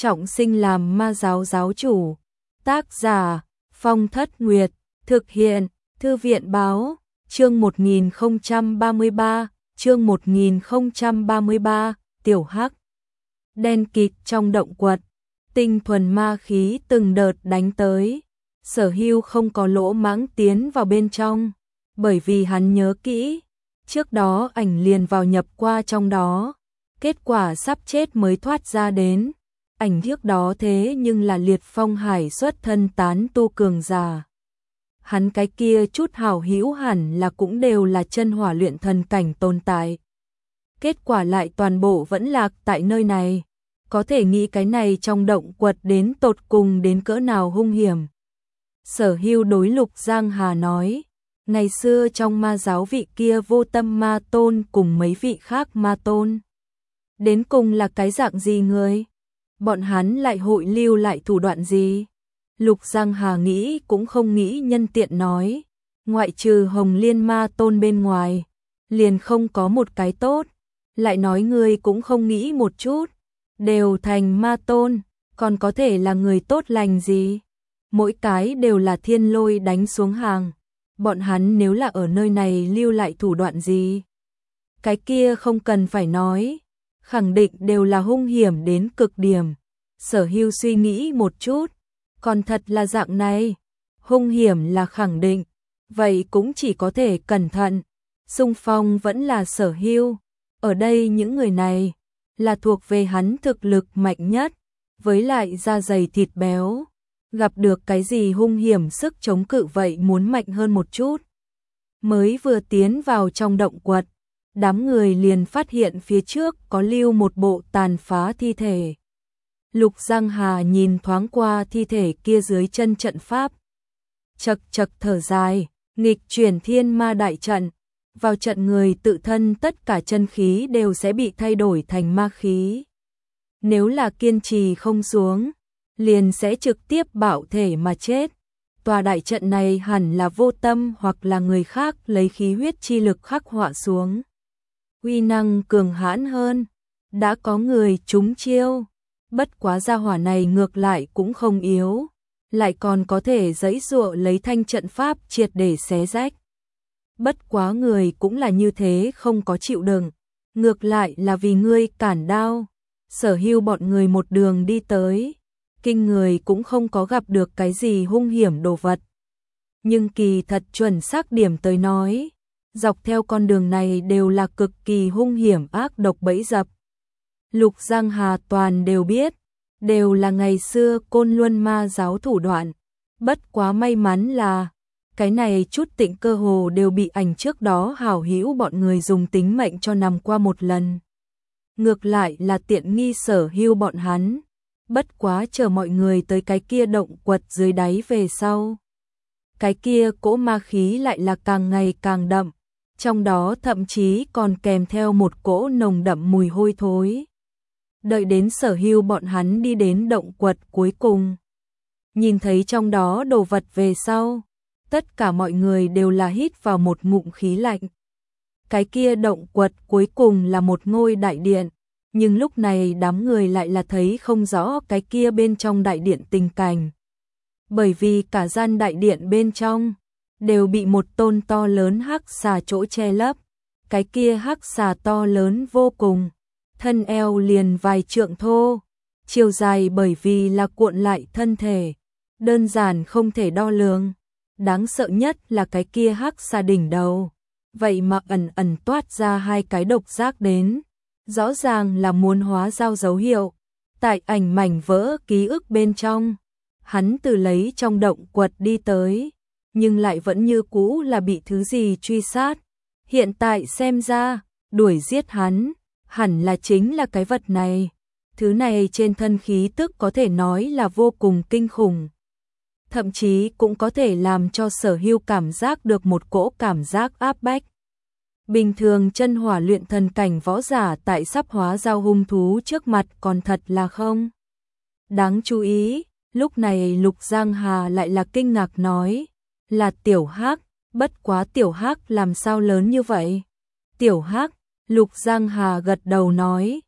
trọng sinh làm ma giáo giáo chủ. Tác giả Phong Thất Nguyệt. Thực hiện Thư viện báo. Chương 1033. Chương 1033. Tiểu Hắc. Đen kịt trong động quật, tinh thuần ma khí từng đợt đánh tới. Sở Hưu không có lỗ mãng tiến vào bên trong, bởi vì hắn nhớ kỹ, trước đó ảnh liền vào nhập qua trong đó, kết quả sắp chết mới thoát ra đến. Ảnh trước đó thế nhưng là Liệt Phong Hải xuất thân tán tu cường giả. Hắn cái kia chút hảo hữu hẳn là cũng đều là chân hỏa luyện thần cảnh tồn tại. Kết quả lại toàn bộ vẫn lạc tại nơi này. Có thể nghĩ cái này trong động quật đến tột cùng đến cỡ nào hung hiểm. Sở Hưu đối Lục Giang Hà nói, ngày xưa trong ma giáo vị kia Vô Tâm Ma Tôn cùng mấy vị khác ma tôn, đến cùng là cái dạng gì người? Bọn hắn lại hội lưu lại thủ đoạn gì? Lục Giang Hà nghĩ cũng không nghĩ, nhân tiện nói, ngoại trừ Hồng Liên Ma Tôn bên ngoài, liền không có một cái tốt. Lại nói ngươi cũng không nghĩ một chút, đều thành ma tôn, còn có thể là người tốt lành gì? Mỗi cái đều là thiên lôi đánh xuống hàng. Bọn hắn nếu là ở nơi này lưu lại thủ đoạn gì? Cái kia không cần phải nói, khẳng định đều là hung hiểm đến cực điểm. Sở Hưu suy nghĩ một chút, còn thật là dạng này, hung hiểm là khẳng định, vậy cũng chỉ có thể cẩn thận. Xung phong vẫn là Sở Hưu. Ở đây những người này là thuộc về hắn thực lực mạnh nhất, với lại da dày thịt béo, gặp được cái gì hung hiểm sức chống cự vậy muốn mạnh hơn một chút. Mới vừa tiến vào trong động quật, đám người liền phát hiện phía trước có lưu một bộ tàn phá thi thể. Lục Giang Hà nhìn thoáng qua thi thể kia dưới chân trận pháp, chật chật thở dài, nghịch chuyển thiên ma đại trận. Vào trận người tự thân tất cả chân khí đều sẽ bị thay đổi thành ma khí. Nếu là kiên trì không xuống, liền sẽ trực tiếp bạo thể mà chết. Tòa đại trận này hẳn là Vô Tâm hoặc là người khác lấy khí huyết chi lực khắc họa xuống. Uy năng cường hãn hơn, đã có người trúng chiêu. Bất quá gia hỏa này ngược lại cũng không yếu, lại còn có thể giãy giụa lấy thanh trận pháp triệt để xé rách. Bất quá người cũng là như thế không có chịu đựng, ngược lại là vì ngươi cản đao. Sở Hưu bọn người một đường đi tới, kinh người cũng không có gặp được cái gì hung hiểm đồ vật. Nhưng kỳ thật chuẩn xác điểm tới nói, dọc theo con đường này đều là cực kỳ hung hiểm ác độc bẫy dập. Lục Giang Hà toàn đều biết, đều là ngày xưa Côn Luân ma giáo thủ đoạn. Bất quá may mắn là cái này chút tịnh cơ hồ đều bị ảnh trước đó hảo hữu bọn người dùng tính mệnh cho nằm qua một lần. Ngược lại là tiện nghi Sở Hưu bọn hắn. Bất quá chờ mọi người tới cái kia động quật dưới đáy về sau, cái kia cỗ ma khí lại là càng ngày càng đậm, trong đó thậm chí còn kèm theo một cỗ nồng đậm mùi hôi thối. Đợi đến Sở Hưu bọn hắn đi đến động quật cuối cùng, nhìn thấy trong đó đồ vật về sau, tất cả mọi người đều là hít vào một ngụm khí lạnh. Cái kia động quật cuối cùng là một ngôi đại điện, nhưng lúc này đám người lại là thấy không rõ cái kia bên trong đại điện tình cảnh. Bởi vì cả gian đại điện bên trong đều bị một tôn to lớn hắc xà chỗ che lấp. Cái kia hắc xà to lớn vô cùng, thân eo liền vài trượng thô, chiều dài bởi vì là cuộn lại thân thể, đơn giản không thể đo lường. Đáng sợ nhất là cái kia hắc xà đỉnh đầu, vậy mà ẩn ẩn toát ra hai cái độc giác đến, rõ ràng là muốn hóa giao dấu hiệu. Tại ảnh mảnh vỡ ký ức bên trong, hắn từ lấy trong động quật đi tới, nhưng lại vẫn như cũ là bị thứ gì truy sát. Hiện tại xem ra, đuổi giết hắn, hẳn là chính là cái vật này. Thứ này trên thân khí tức có thể nói là vô cùng kinh khủng. Thậm chí cũng có thể làm cho Sở Hưu cảm giác được một cỗ cảm giác áp bách. Bình thường chân hỏa luyện thần cảnh võ giả tại sắp hóa giao hung thú trước mặt còn thật là không đáng chú ý. Lúc này Lục Giang Hà lại là kinh ngạc nói, là Tiểu Hắc. Bất quá Tiểu Hắc làm sao lớn như vậy? Tiểu Hắc, Lục Giang Hà gật đầu nói,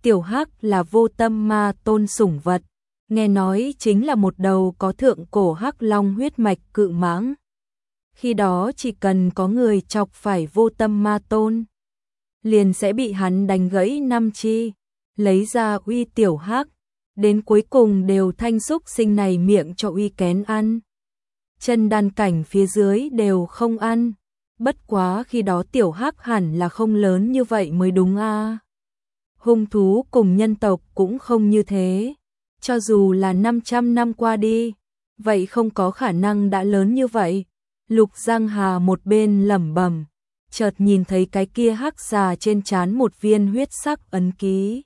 Tiểu Hắc là Vô Tâm Ma Tôn sủng vật, nghe nói chính là một đầu có thượng cổ hắc long huyết mạch cự mãng. Khi đó chỉ cần có người chọc phải Vô Tâm Ma Tôn, liền sẽ bị hắn đánh gãy 5 chi, lấy ra uy Tiểu Hắc, đến cuối cùng đều thanh xúc sinh này miệng cho uy kén ăn. Chân đan cảnh phía dưới đều không ăn, bất quá khi đó Tiểu Hắc hẳn là không lớn như vậy mới đúng a. Hung thú cùng nhân tộc cũng không như thế, cho dù là 500 năm qua đi, vậy không có khả năng đã lớn như vậy. Lục Giang Hà một bên lẩm bẩm, chợt nhìn thấy cái kia hắc xà trên trán một viên huyết sắc ấn ký.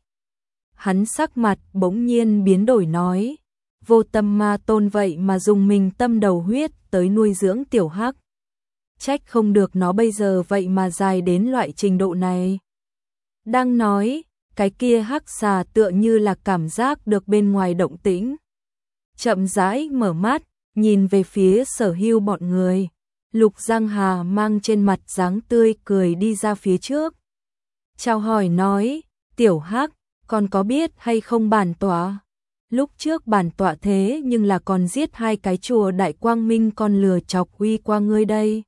Hắn sắc mặt bỗng nhiên biến đổi nói, Vô Tâm Ma Tôn vậy mà dùng mình tâm đầu huyết tới nuôi dưỡng Tiểu Hắc. Trách không được nó bây giờ vậy mà dài đến loại trình độ này. Đang nói, cái kia hắc xà tựa như là cảm giác được bên ngoài động tĩnh. Chậm rãi mở mắt, nhìn về phía Sở Hưu bọn người. Lục Giang Hà mang trên mặt dáng tươi cười đi ra phía trước. Chào hỏi nói, Tiểu Hắc, còn có biết hay không bản tọa? Lúc trước bản tọa thế nhưng là còn giết 2 cái chùa Đại Quang Minh con lừa chọc uy qua ngươi đây.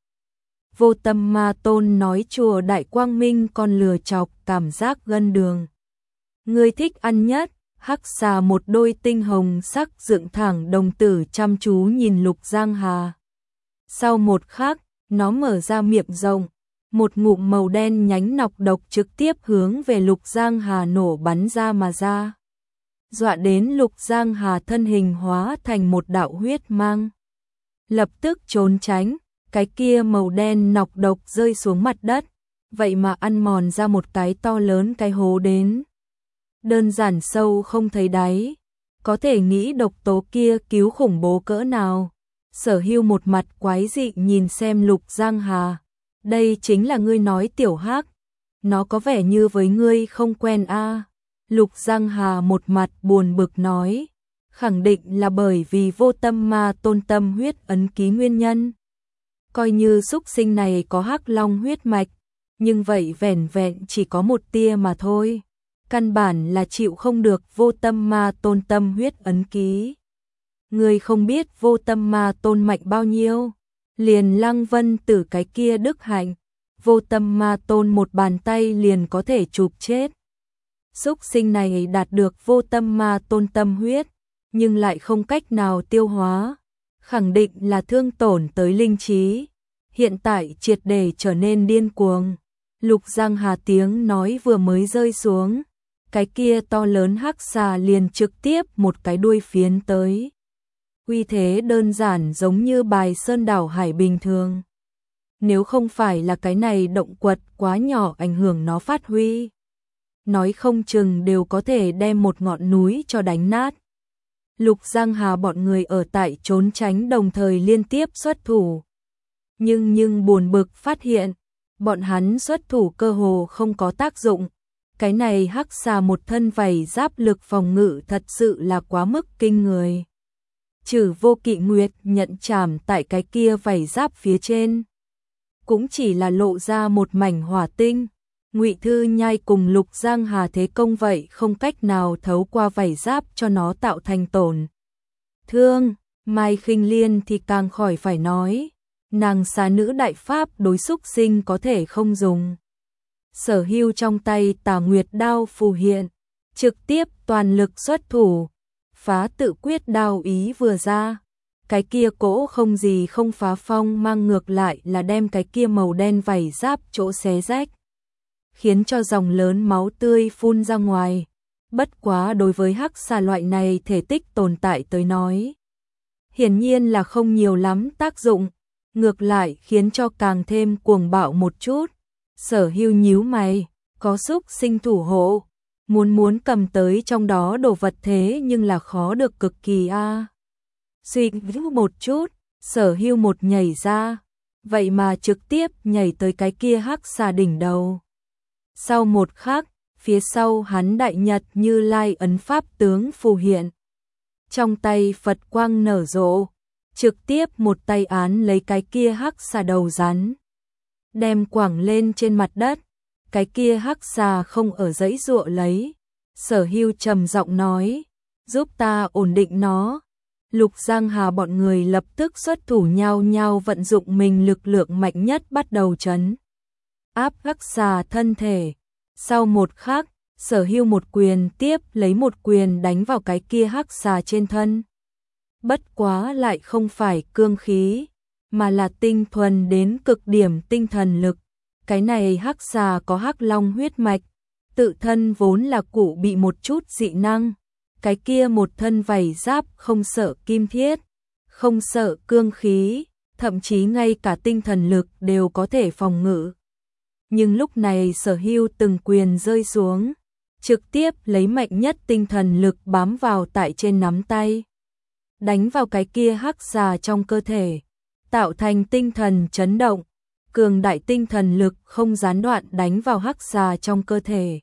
Vô Tâm Ma Tôn nói chùa Đại Quang Minh con lừa chọc cảm giác gân đường. Ngươi thích ăn nhất, hắc xà một đôi tinh hồng sắc dựng thẳng đồng tử chăm chú nhìn Lục Giang Hà. Sau một khắc, nó mở ra miệng rộng, một ngụm màu đen nhánh nọc độc trực tiếp hướng về Lục Giang Hà nổ bắn ra mà ra. Dọa đến Lục Giang Hà thân hình hóa thành một đạo huyết mang. Lập tức trốn tránh, cái kia màu đen nọc độc rơi xuống mặt đất, vậy mà ăn mòn ra một cái to lớn cái hố đến. Đơn giản sâu không thấy đáy, có thể nghĩ độc tố kia cứu khủng bố cỡ nào. Sở Hưu một mặt quái dị nhìn xem Lục Giang Hà, đây chính là ngươi nói Tiểu Hắc, nó có vẻ như với ngươi không quen a. Lục Giang Hà một mặt buồn bực nói, khẳng định là bởi vì Vô Tâm Ma Tôn tâm huyết ấn ký nguyên nhân. Coi như xúc sinh này có hắc long huyết mạch, nhưng vậy vẻn vẹn chỉ có một tia mà thôi. Căn bản là chịu không được Vô Tâm Ma Tôn tâm huyết ấn ký. Người không biết Vô Tâm Ma Tôn mạnh bao nhiêu, liền Lăng Vân Tử cái kia đức hạnh, Vô Tâm Ma Tôn một bàn tay liền có thể chụp chết. Xúc sinh này đạt được Vô Tâm Ma Tôn tâm huyết, nhưng lại không cách nào tiêu hóa, khẳng định là thương tổn tới linh trí, hiện tại triệt để trở nên điên cuồng. Lục Giang Hà tiếng nói vừa mới rơi xuống, cái kia to lớn hắc xà liền trực tiếp một cái đuôi phiến tới. Uy thế đơn giản giống như bài sơn đảo hải bình thường. Nếu không phải là cái này động quật quá nhỏ ảnh hưởng nó phát huy, nói không chừng đều có thể đem một ngọn núi cho đánh nát. Lục Giang Hà bọn người ở tại trốn tránh đồng thời liên tiếp xuất thủ. Nhưng buồn bực phát hiện, bọn hắn xuất thủ cơ hồ không có tác dụng. Cái này hắc xà một thân vảy giáp lực phòng ngự thật sự là quá mức kinh người. Trừ Vô Kỵ Nguyệt nhận chảm tại cái kia vảy giáp phía trên, cũng chỉ là lộ ra một mảnh hỏa tinh. Ngụy Thư Nhai cùng Lục Giang Hà thế công vậy không cách nào thấu qua vảy giáp cho nó tạo thành tổn thương. Mai Khinh Liên thì càng khỏi phải nói, nàng xà nữ đại pháp đối xúc sinh có thể không dùng. Sở Hưu trong tay Tà Nguyệt đao phù hiện, trực tiếp toàn lực xuất thủ, phá tự quyết đao ý vừa ra, cái kia cỗ không gì không phá phong mang ngược lại là đem cái kia màu đen vảy giáp chỗ xé rách, khiến cho dòng lớn máu tươi phun ra ngoài. Bất quá đối với hắc xà loại này thể tích tồn tại tới nói, hiển nhiên là không nhiều lắm tác dụng, ngược lại khiến cho càng thêm cuồng bạo một chút. Sở Hưu nhíu mày, có xúc sinh thủ hộ, muốn cầm tới trong đó đồ vật thế nhưng là khó được cực kỳ a. Suy nghĩ một chút, Sở Hưu một nhảy ra, vậy mà trực tiếp nhảy tới cái kia hắc xà đỉnh đầu. Sau một khắc, phía sau hắn đại nhật Như Lai ấn pháp tướng phù hiện. Trong tay Phật quang nở rộ, trực tiếp một tay án lấy cái kia hắc xà đầu rắn, đem quẳng lên trên mặt đất. Cái kia hắc xà không ở giãy giụa lấy, Sở Hưu trầm giọng nói, giúp ta ổn định nó. Lục Giang Hà bọn người lập tức xuất thủ nhau nhau vận dụng mình lực lượng mạnh nhất bắt đầu trấn áp hắc xà thân thể. Sau một khắc, Sở Hưu một quyền tiếp lấy một quyền đánh vào cái kia hắc xà trên thân. Bất quá lại không phải cương khí, mà là tinh thuần đến cực điểm tinh thần lực. Cái này hắc xà có hắc long huyết mạch, tự thân vốn là cụ bị một chút dị năng. Cái kia một thân vảy giáp không sợ kim thiết, không sợ cương khí, thậm chí ngay cả tinh thần lực đều có thể phòng ngự. Nhưng lúc này Sở Hưu từng quyền rơi xuống, trực tiếp lấy mạnh nhất tinh thần lực bám vào tại trên nắm tay, đánh vào cái kia hắc xà trong cơ thể, tạo thành tinh thần chấn động, cường đại tinh thần lực không gián đoạn đánh vào hắc xà trong cơ thể.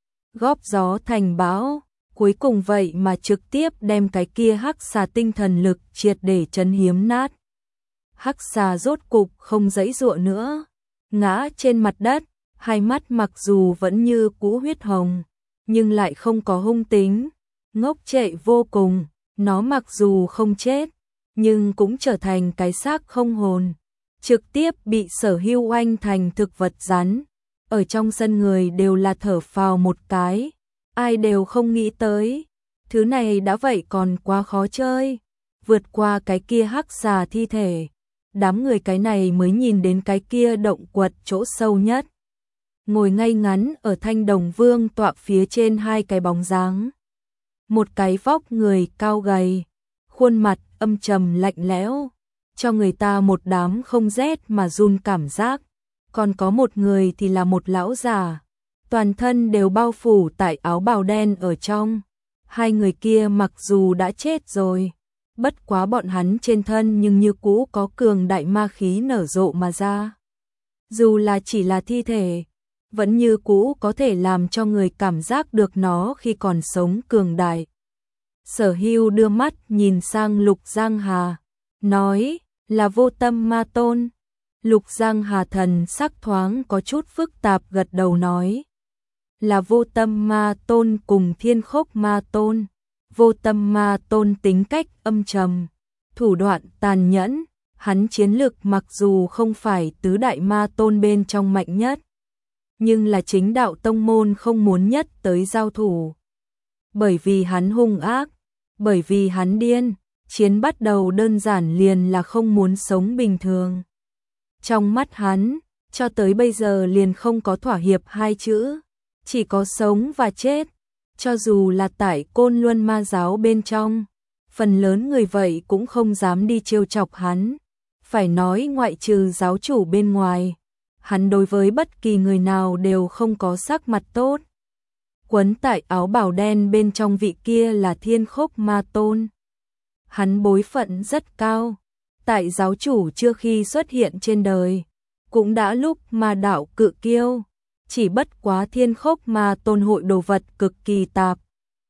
Góp gió thành bão, cuối cùng vậy mà trực tiếp đem cái kia hắc xà tinh thần lực triệt để chấn hiếm nát. Hắc xà rốt cục không giãy giụa nữa, ngã trên mặt đất, hai mắt mặc dù vẫn như cũ huyết hồng, nhưng lại không có hung tính, ngốc trệ vô cùng. Nó mặc dù không chết, nhưng cũng trở thành cái xác không hồn, trực tiếp bị Sở Hưu oanh thành thực vật rắn. Ở trong sân người đều là thở phào một cái, ai đều không nghĩ tới, thứ này đã vậy còn quá khó chơi, vượt qua cái kia hắc xà thi thể. Đám người cái này mới nhìn đến cái kia động quật chỗ sâu nhất. Ngồi ngay ngắn ở Thanh Đồng Vương tọa phía trên hai cái bóng dáng. Một cái vóc người cao gầy, khuôn mặt âm trầm lạnh lẽo, cho người ta một đám không rét mà run cảm giác. Còn có một người thì là một lão già, toàn thân đều bao phủ tại áo bào đen ở trong. Hai người kia mặc dù đã chết rồi, bất quá bọn hắn trên thân nhưng như cũ có cường đại ma khí nở rộ mà ra. Dù là chỉ là thi thể, vẫn như cũ có thể làm cho người cảm giác được nó khi còn sống cường đại. Sở Hưu đưa mắt nhìn sang Lục Giang Hà, nói là Vô Tâm Ma Tôn. Lục Giang Hà thần sắc thoáng có chút phức tạp gật đầu nói, là Vô Tâm Ma Tôn cùng Thiên Khốc Ma Tôn. Vô Tâm Ma Tôn tính cách âm trầm, thủ đoạn tàn nhẫn, hắn chiến lực mặc dù không phải tứ đại ma tôn bên trong mạnh nhất, nhưng là chính đạo tông môn không muốn nhất tới giao thủ. Bởi vì hắn hung ác, bởi vì hắn điên, chiến bắt đầu đơn giản liền là không muốn sống bình thường. Trong mắt hắn, cho tới bây giờ liền không có thỏa hiệp hai chữ, chỉ có sống và chết. Cho dù là tại Côn Luân Ma giáo bên trong, phần lớn người vậy cũng không dám đi trêu chọc hắn. Phải nói ngoại trừ giáo chủ bên ngoài, hắn đối với bất kỳ người nào đều không có sắc mặt tốt. Quấn tại áo bào đen bên trong vị kia là Thiên Khốc Ma Tôn. Hắn bối phận rất cao, tại giáo chủ chưa khi xuất hiện trên đời, cũng đã lúc ma đạo cự kiêu. Chỉ bất quá Thiên Khốc Ma Tôn hội đồ vật cực kỳ tạp.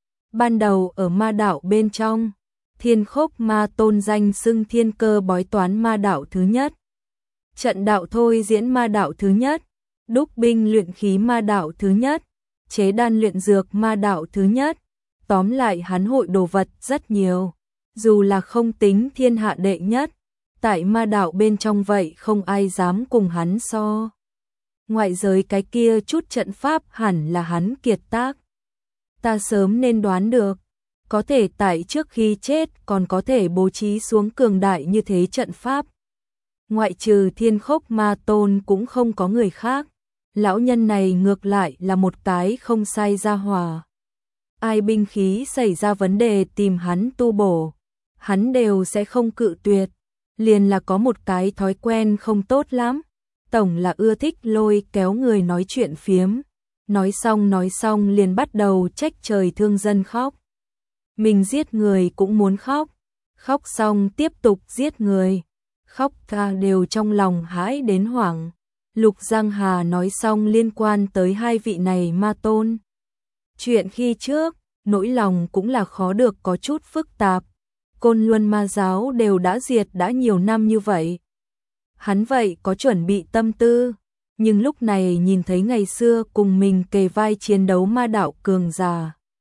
Ban đầu ở ma đạo bên trong, Thiên Khốc Ma Tôn danh xưng thiên cơ bói toán ma đạo thứ nhất, trận đạo thôi diễn ma đạo thứ nhất, đúc binh luyện khí ma đạo thứ nhất, chế đan luyện dược ma đạo thứ nhất. Tóm lại hắn hội đồ vật rất nhiều, dù là không tính thiên hạ đệ nhất, tại ma đạo bên trong vậy không ai dám cùng hắn so. Ngoại giới cái kia chút trận pháp hẳn là hắn kiệt tác. Ta sớm nên đoán được, có thể tại trước khi chết còn có thể bố trí xuống cường đại như thế trận pháp. Ngoại trừ Thiên Khốc Ma Tôn cũng không có người khác. Lão nhân này ngược lại là một cái không sai gia hỏa. Ai binh khí xảy ra vấn đề tìm hắn tu bổ, hắn đều sẽ không cự tuyệt. Liền là có một cái thói quen không tốt lắm, tổng là ưa thích lôi kéo người nói chuyện phiếm. Nói xong liền bắt đầu trách trời thương dân khóc. Mình giết người cũng muốn khóc, khóc xong tiếp tục giết người, khóc ta đều trong lòng hãi đến hoảng. Lục Giang Hà nói xong liên quan tới hai vị này ma tôn. Chuyện khi trước, nỗi lòng cũng là khó được có chút phức tạp. Côn Luân Ma giáo đều đã diệt đã nhiều năm như vậy. Hắn vậy có chuẩn bị tâm tư, nhưng lúc này nhìn thấy ngày xưa cùng mình kề vai chiến đấu ma đạo cường giả,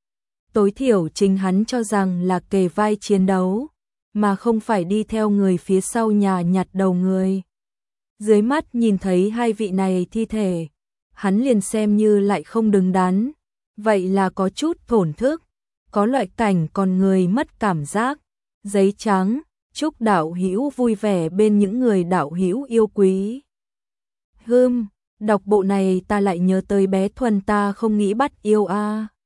Tối thiểu chính hắn cho rằng là kề vai chiến đấu, mà không phải đi theo người phía sau nhà nhặt đầu người. Dưới mắt nhìn thấy hai vị này thi thể, hắn liền xem như lại không đứng đắn, vậy là có chút thổn thức, có loại cảnh còn người mất cảm giác. Giấy trắng, chúc đạo hữu vui vẻ bên những người đạo hữu yêu quý. Đọc bộ này ta lại nhớ tới bé Thuần ta không nghĩ bắt yêu a.